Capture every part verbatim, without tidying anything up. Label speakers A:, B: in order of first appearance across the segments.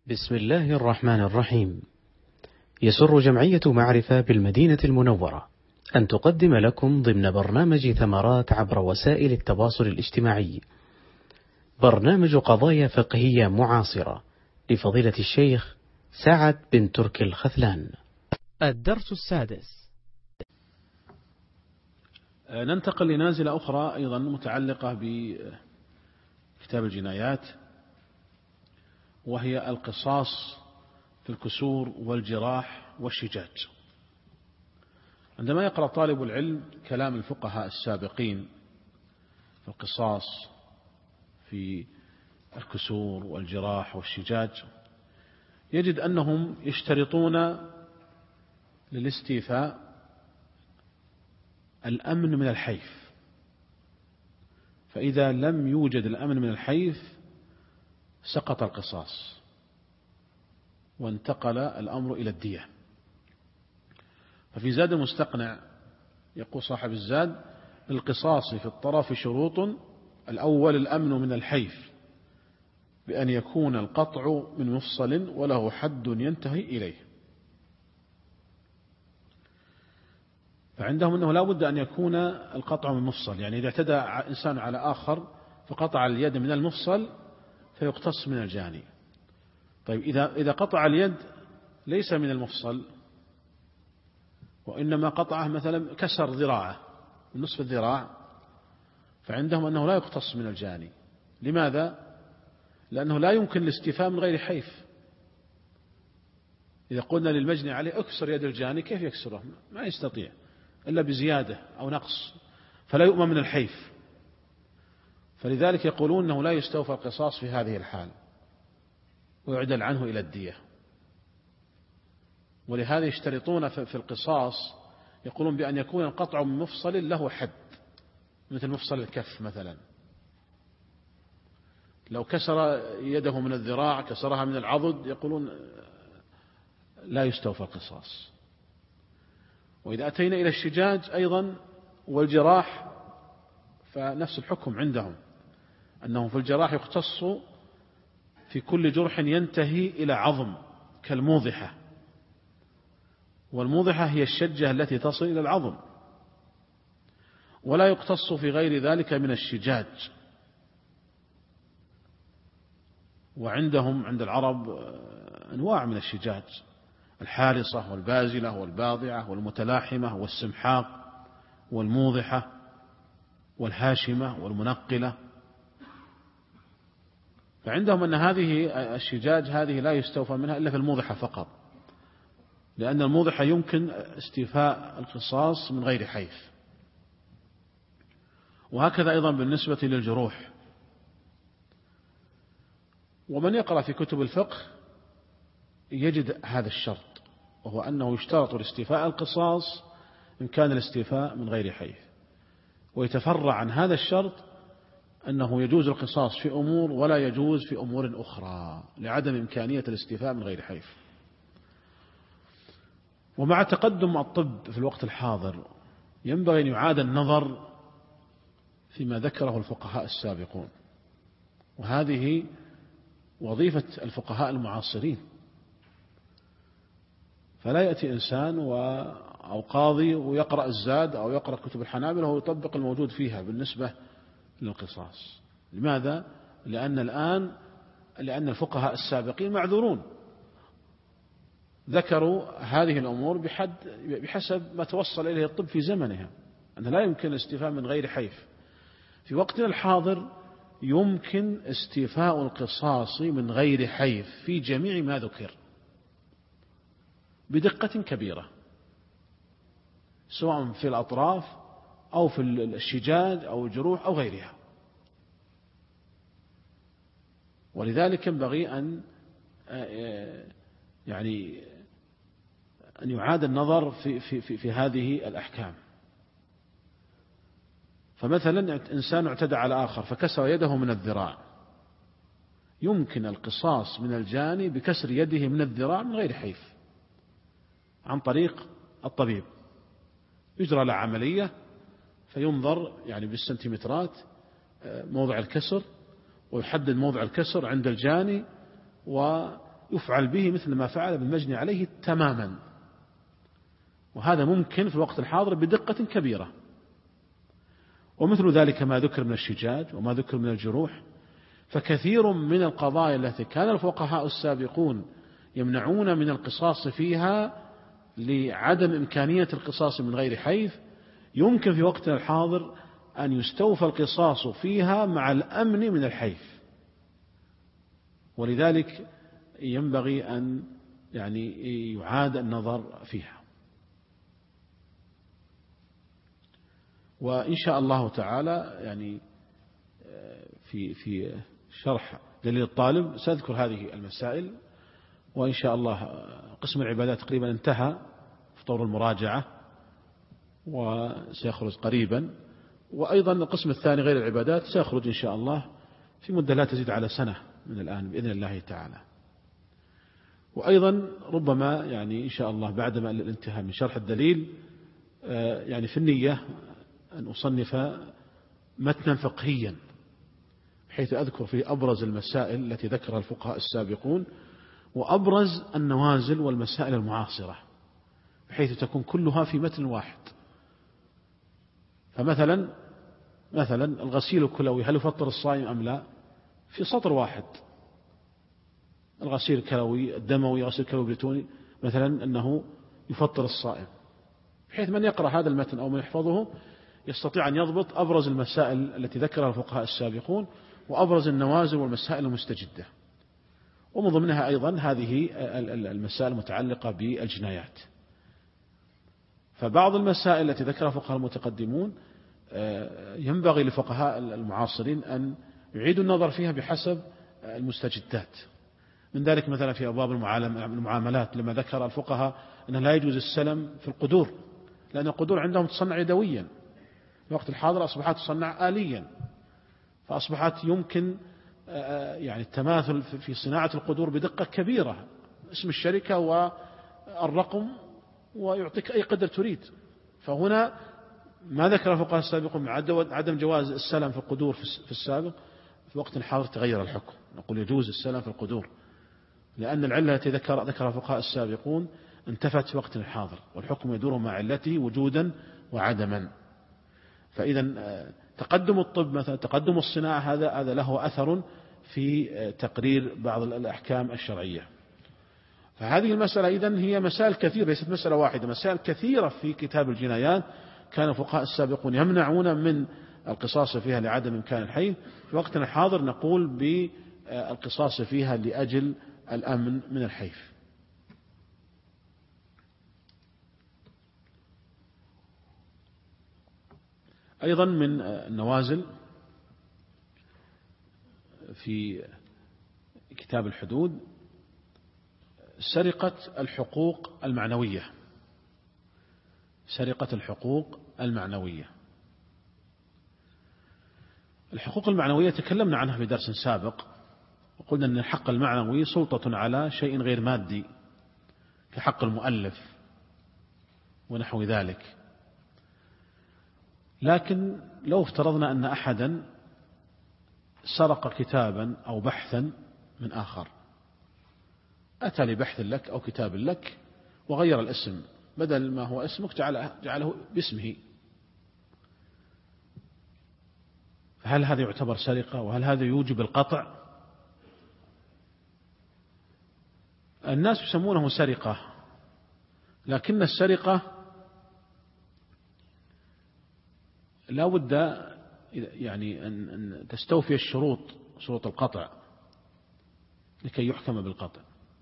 A: بسم الله الرحمن الرحيم. يسر جمعية معرفة بالمدينة المنورة أن تقدم لكم ضمن برنامج ثمرات عبر وسائل التواصل الاجتماعي برنامج قضايا فقهية معاصرة لفضيلة الشيخ سعد بن تركي الخذلان. الدرس السادس.
B: ننتقل لنازلة أخرى أيضا متعلقة بكتاب الجنايات، وهي القصاص في الكسور والجراح والشجاج. عندما يقرأ طالب العلم كلام الفقهاء السابقين في القصاص في الكسور والجراح والشجاج، يجد أنهم يشترطون للاستيفاء الأمن من الحيف، فإذا لم يوجد الأمن من الحيف سقط القصاص وانتقل الأمر إلى الدية. ففي زاد المستقنع يقول صاحب الزاد: للقصاص في الطرف شروط، الأول الأمن من الحيف بأن يكون القطع من مفصل وله حد ينتهي إليه. فعندهم أنه لا بد أن يكون القطع من مفصل، يعني إذا اعتدى إنسان على آخر فقطع اليد من المفصل فيقتص من الجاني. طيب إذا إذا قطع اليد ليس من المفصل وإنما قطعه مثلا كسر ذراعه من نصف الذراع، فعندهم أنه لا يقتص من الجاني. لماذا؟ لأنه لا يمكن الاستيفاء من غير حيف. إذا قلنا للمجني عليه اكسر يد الجاني، كيف يكسره؟ ما يستطيع إلا بزيادة أو نقص، فلا يؤمن من الحيف. فلذلك يقولون أنه لا يستوفى القصاص في هذه الحال ويعدل عنه إلى الدية. ولهذا يشترطون في القصاص، يقولون بأن يكون القطع من مفصل له حد، مثل مفصل الكف مثلا، لو كسر يده من الذراع كسرها من العضد يقولون لا يستوفى القصاص. وإذا أتينا إلى الشجاج أيضا والجراح فنفس الحكم عندهم، أنه في الجراح يختص في كل جرح ينتهي إلى عظم كالموضحة، والموضحة هي الشجة التي تصل إلى العظم، ولا يقتص في غير ذلك من الشجاج. وعندهم عند العرب أنواع من الشجاج: الحارصة والبازلة والباضعة والمتلاحمة والسمحاق والموضحة والهاشمة والمنقلة. فعندهم أن هذه الشجاج هذه لا يستوفى منها إلا في الموضحة فقط، لأن الموضحة يمكن استيفاء القصاص من غير حيف. وهكذا أيضا بالنسبة للجروح. ومن يقرأ في كتب الفقه يجد هذا الشرط، وهو أنه يشترط لاستيفاء القصاص إن كان الاستيفاء من غير حيف. ويتفرع عن هذا الشرط أنه يجوز القصاص في أمور ولا يجوز في أمور أخرى لعدم إمكانية الاستيفاء من غير حيف. ومع تقدم الطب في الوقت الحاضر ينبغي أن يعاد النظر فيما ذكره الفقهاء السابقون، وهذه وظيفة الفقهاء المعاصرين. فلا يأتي إنسان أو قاضي ويقرأ الزاد أو يقرأ كتب الحنابلة وهو يطبق الموجود فيها بالنسبة للقصاص. لماذا؟ لأن الآن لأن الفقهاء السابقين معذورون، ذكروا هذه الأمور بحد بحسب ما توصل إليه الطب في زمنها، أن لا يمكن الاستيفاء من غير حيف. في وقتنا الحاضر يمكن استيفاء القصاص من غير حيف في جميع ما ذكر بدقة كبيرة، سواء في الأطراف أو في الشجاج أو الجروح أو غيرها. ولذلك ينبغي أن يعني أن يعاد النظر في, في, في, في هذه الأحكام. فمثلا إنسان اعتدى على آخر فكسر يده من الذراع، يمكن القصاص من الجاني بكسر يده من الذراع من غير حيف عن طريق الطبيب. يجرى له عملية فينظر يعني بالسنتيمترات موضع الكسر، ويحدد موضع الكسر عند الجاني، يفعل به مثل ما فعل بالمجني عليه تماما، وهذا ممكن في الوقت الحاضر بدقة كبيرة. ومثل ذلك ما ذكر من الشجاج وما ذكر من الجروح، فكثير من القضايا التي كان الفقهاء السابقون يمنعون من القصاص فيها لعدم إمكانية القصاص من غير حيف، يمكن في وقتنا الحاضر أن يستوفى القصاص فيها مع الأمن من الحيف، ولذلك ينبغي أن يعني يعاد النظر فيها. وإن شاء الله تعالى يعني في في شرح دليل الطالب سأذكر هذه المسائل، وإن شاء الله قسم العبادات تقريبا انتهى في طور المراجعة وسيخرج قريبا، وأيضا القسم الثاني غير العبادات سيخرج إن شاء الله في مدة لا تزيد على سنة من الآن بإذن الله تعالى. وأيضا ربما يعني إن شاء الله بعدما الانتهاء من شرح الدليل يعني في النية أن أصنف متنا فقهيا حيث أذكر فيه أبرز المسائل التي ذكرها الفقهاء السابقون وأبرز النوازل والمسائل المعاصرة، بحيث تكون كلها في متن واحد. فمثلا مثلا الغسيل الكلوي هل يفطر الصائم أم لا؟ في سطر واحد. الغسيل الكلوي الدموي غسيل الكلوي البريتوني مثلا أنه يفطر الصائم، بحيث من يقرأ هذا المتن أو من يحفظه يستطيع أن يضبط أبرز المسائل التي ذكرها الفقهاء السابقون وأبرز النوازل والمسائل المستجدة. ومن ضمنها أيضا هذه المسائل المتعلقة بالجنايات. فبعض المسائل التي ذكرها الفقهاء المتقدمون ينبغي للفقهاء المعاصرين أن يعيدوا النظر فيها بحسب المستجدات. من ذلك مثلا في أبواب المعاملات لما ذكر الفقهاء أنه لا يجوز السلم في القدور، لأن القدور عندهم تصنع يدويا، في الوقت الحاضر أصبحت تصنع آليا، فأصبحت يمكن يعني التماثل في صناعة القدور بدقة كبيرة، اسم الشركة والرقم ويعطيك أي قدر تريد. فهنا ما ذكر الفقهاء السابقون من عدم جواز السلم في القدور في السابق، في الوقت الحاضر تغير الحكم، نقول يجوز السلم في القدور، لأن العلة التي ذكر ذكر الفقهاء السابقون انتفت في وقت الحاضر، والحكم يدور مع علته وجودا وعدما. فإذا تقدم الطب مثلا تقدم الصناعة هذا هذا له أثر في تقرير بعض الأحكام الشرعية. فهذه المسألة إذن هي مسائل كثيرة، ليست مسألة واحدة، مسائل كثيرة في كتاب الجنايات كان الفقهاء السابقون يمنعون من القصاص فيها لعدم إمكان الحي. في وقتنا الحاضر نقول بالقصاص فيها لأجل الأمن من الحيف. أيضا من النوازل في كتاب الحدود سرقة الحقوق المعنوية، سرقة الحقوق المعنوية. الحقوق المعنوية تكلمنا عنها في درس سابق، وقلنا أن الحق المعنوي سلطة على شيء غير مادي كحق المؤلف ونحو ذلك. لكن لو افترضنا أن أحدا سرق كتابا أو بحثا من آخر، أتى لبحث لك أو كتاب لك وغير الاسم، بدل ما هو اسمك جعله, جعله باسمه، فهل هذا يعتبر سرقة؟ وهل هذا يوجب القطع؟ الناس يسمونه سرقة، لكن السرقة لا بد يعني أن تستوفي الشروط، شروط القطع لكي يحكم بالقطع.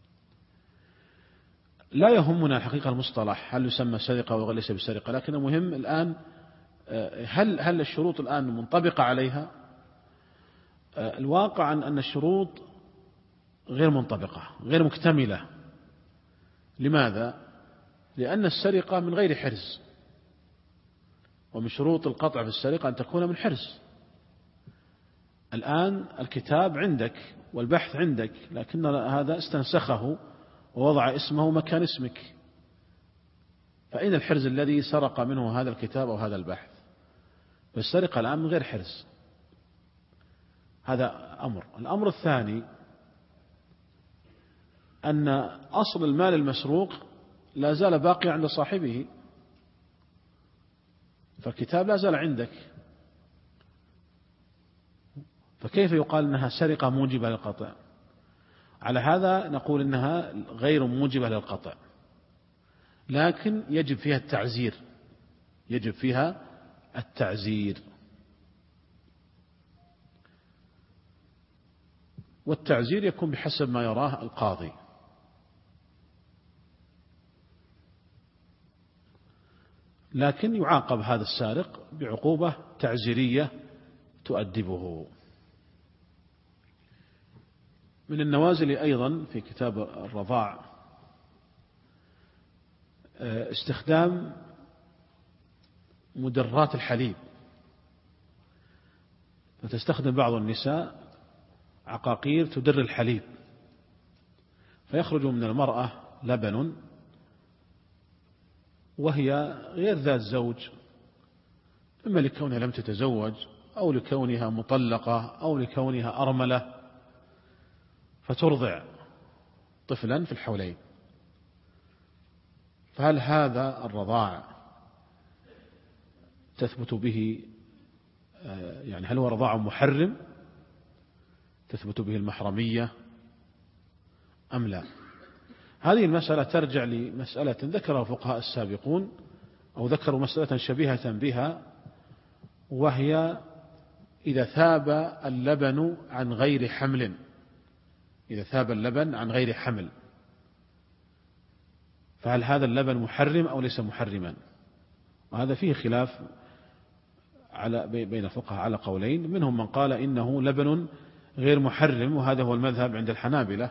B: لا يهمنا الحقيقة المصطلح هل يسمى سرقة أو ليس بسرقة، لكن المهم الآن هل هل الشروط الآن منطبقة عليها؟ الواقع أن الشروط غير منطبقة، غير مكتملة. لماذا؟ لأن السرقة من غير حرز، ومن شروط القطع في السرقة أن تكون من حرز. الآن الكتاب عندك والبحث عندك، لكن هذا استنسخه ووضع اسمه مكان اسمك، فأين الحرز الذي سرق منه هذا الكتاب أو هذا البحث؟ فالسرقة الآن من غير حرز. هذا أمر. الأمر الثاني أن أصل المال المسروق لا زال باقي عند صاحبه، فالكتاب لا زال عندك، فكيف يقال أنها سرقة موجبة للقطع؟ على هذا نقول إنها غير موجبة للقطع، لكن يجب فيها التعزير، يجب فيها التعزير. والتعزير يكون بحسب ما يراه القاضي. لكن يعاقب هذا السارق بعقوبة تعزيرية تؤدبه. من النوازل أيضا في كتاب الرضاع استخدام مدرات الحليب، فتستخدم بعض النساء عقاقير تدر الحليب، فيخرج من المرأة لبن وهي غير ذات زوج، إما لكونها لم تتزوج أو لكونها مطلقة أو لكونها أرملة، فترضع طفلا في الحولين. فهل هذا الرضاع تثبت به، يعني هل هو رضاع محرم تثبت به المحرمية أم لا؟ هذه المسألة ترجع لمسألة ذكرها الفقهاء السابقون، أو ذكروا مسألة شبيهة بها، وهي إذا ثاب اللبن عن غير حمل، إذا ثاب اللبن عن غير حمل، فهل هذا اللبن محرم أو ليس محرما؟ وهذا فيه خلاف على بين الفقهاء على قولين، منهم من قال إنه لبن غير محرم، وهذا هو المذهب عند الحنابلة،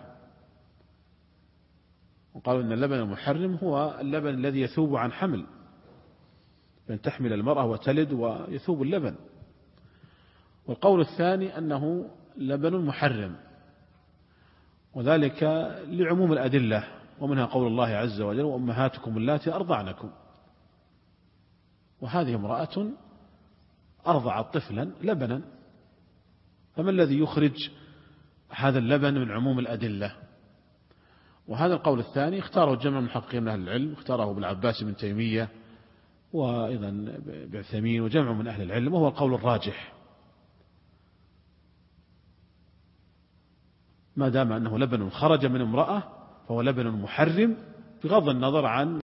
B: وقالوا إن اللبن المحرم هو اللبن الذي يثوب عن حمل، بأن تحمل المرأة وتلد ويثوب اللبن. والقول الثاني أنه لبن محرم، وذلك لعموم الأدلة، ومنها قول الله عز وجل: وأمهاتكم اللاتي أرضعنكم. وهذه امرأة أرضعت طفلا لبنا، فما الذي يخرج هذا اللبن من عموم الأدلة؟ وهذا القول الثاني اختاره جمع من محققين من أهل العلم، اختاره ابن عباس بن تيمية وأيضا بعثيمين وجمع من أهل العلم، وهو القول الراجح، ما دام أنه لبن خرج من امرأة فهو لبن محرم بغض النظر عن